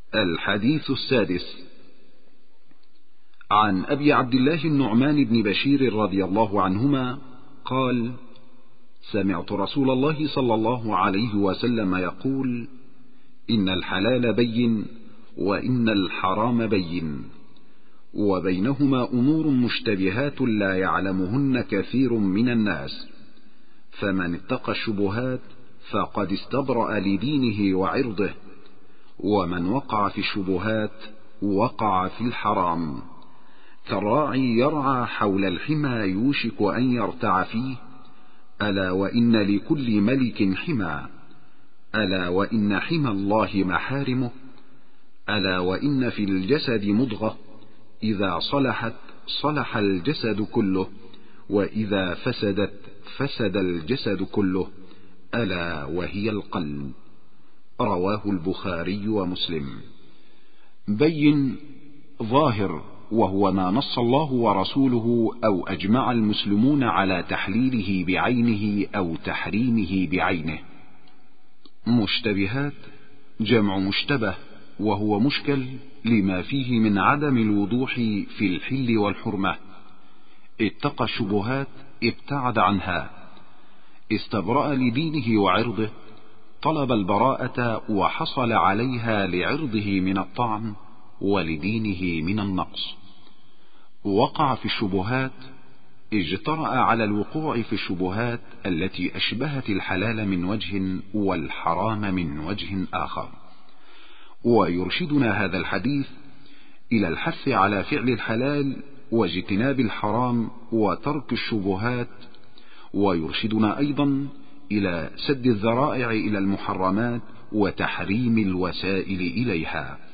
الحديث السادس. عن أبي عبد الله النعمان بن بشير رضي الله عنهما قال: سمعت رسول الله صلى الله عليه وسلم يقول: إن الحلال بين وإن الحرام بين، وبينهما أمور مشتبهات لا يعلمهن كثير من الناس، فمن اتقى الشبهات فقد استبرأ لدينه وعرضه، ومن وقع في الشبهات وقع في الحرام. كالراعي يرعى حول الحمى يوشك أن يرتع فيه، ألا وإن لكل ملك حمى، ألا وإن حمى الله محارمه، ألا وإن في الجسد مضغة إذا صلحت صلح الجسد كله، وإذا فسدت فسد الجسد كله، ألا وهي القلب. رواه البخاري ومسلم. بين ظاهر، وهو ما نص الله ورسوله أو أجمع المسلمون على تحليله بعينه أو تحريمه بعينه. مشتبهات جمع مشتبه، وهو مشكل لما فيه من عدم الوضوح في الحل والحرمة. اتقى الشبهات ابتعد عنها، استبرأ لدينه وعرضه، طلب البراءة وحصل عليها لعرضه من الطعن ولدينه من النقص. وقع في الشبهات اجترأ على الوقوع في الشبهات التي أشبهت الحلال من وجه والحرام من وجه آخر. ويرشدنا هذا الحديث إلى الحث على فعل الحلال واجتناب الحرام وترك الشبهات، ويرشدنا أيضا إلى سد الذرائع إلى المحرمات وتحريم الوسائل إليها.